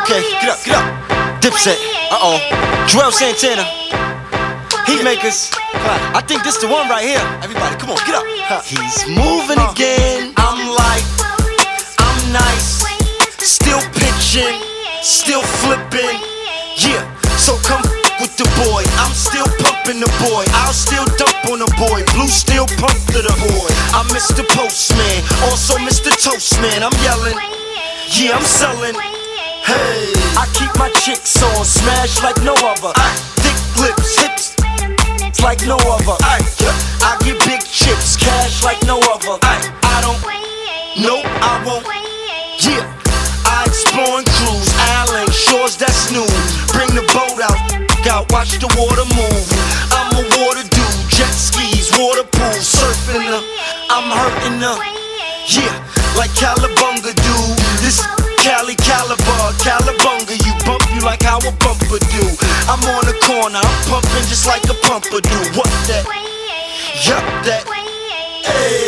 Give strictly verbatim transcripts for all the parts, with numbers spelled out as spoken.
Okay, get up, get up. Dipset, uh-oh. Joel Santana, Heatmakers. I think this the one right here. Everybody, come on, get up. Huh. He's moving uh. again. I'm like, I'm nice. Still pitching, still flipping. Yeah, so come with the boy. I'm still pumping the boy. I'll still dump on the boy. Blue still pump to the boy. I'm Mister Postman, also Mister Toastman. I'm yelling, yeah, I'm selling. Hey, I keep my chicks on, smash like no other. I thick lips, hips like no other. I, I get big chips, cash like no other. I, I don't, nope, I won't. Yeah, I explore and cruise, island shores that's new. Bring the boat out, out, watch the water move. I'm a water dude, jet skis, water pool, surfing the, I'm hurting the, yeah, like Calabunga dude. This Cali Caliber, Calabunga, you bump you like how a bumper do. I'm on the corner, I'm pumping just like a pumper do. What that? Yup, that. Hey,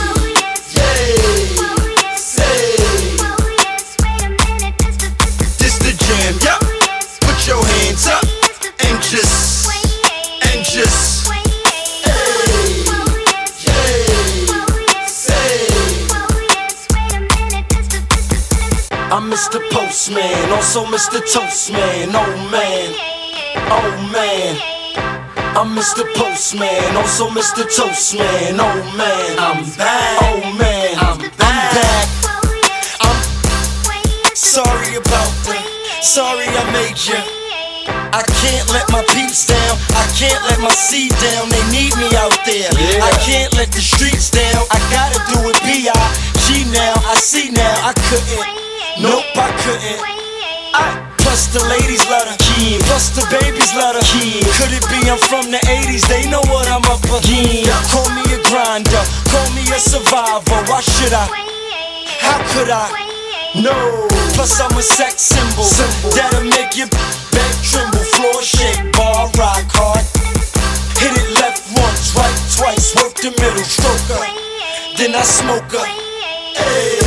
yeah, say. This the jam, yup. Put your hands up and just, and just. I'm Mister Postman, also Mister Toastman. Oh man, oh man. I'm Mister Postman, also Mister Toastman. Oh man, I'm back. Oh man, I'm back. I'm sorry about that. Sorry I made ya. I can't let my peeps down. I can't let my seed down. They need me out there. Yeah. I can't let the streets down. I gotta do it B I G now. I see now. I couldn't. Nope, I couldn't. I, plus the ladies love her, yeah. Plus the babies love her, yeah. Could it be I'm from the eighties? They know what I'm up against. Yeah. Call me a grinder, call me a survivor. Why should I? How could I? No. Plus I'm a sex symbol, symbol. That'll make your back tremble. Floor shake, bar rock hard. Hit it left once, right twice. Work the middle, stroke her. Then I smoke her. Hey.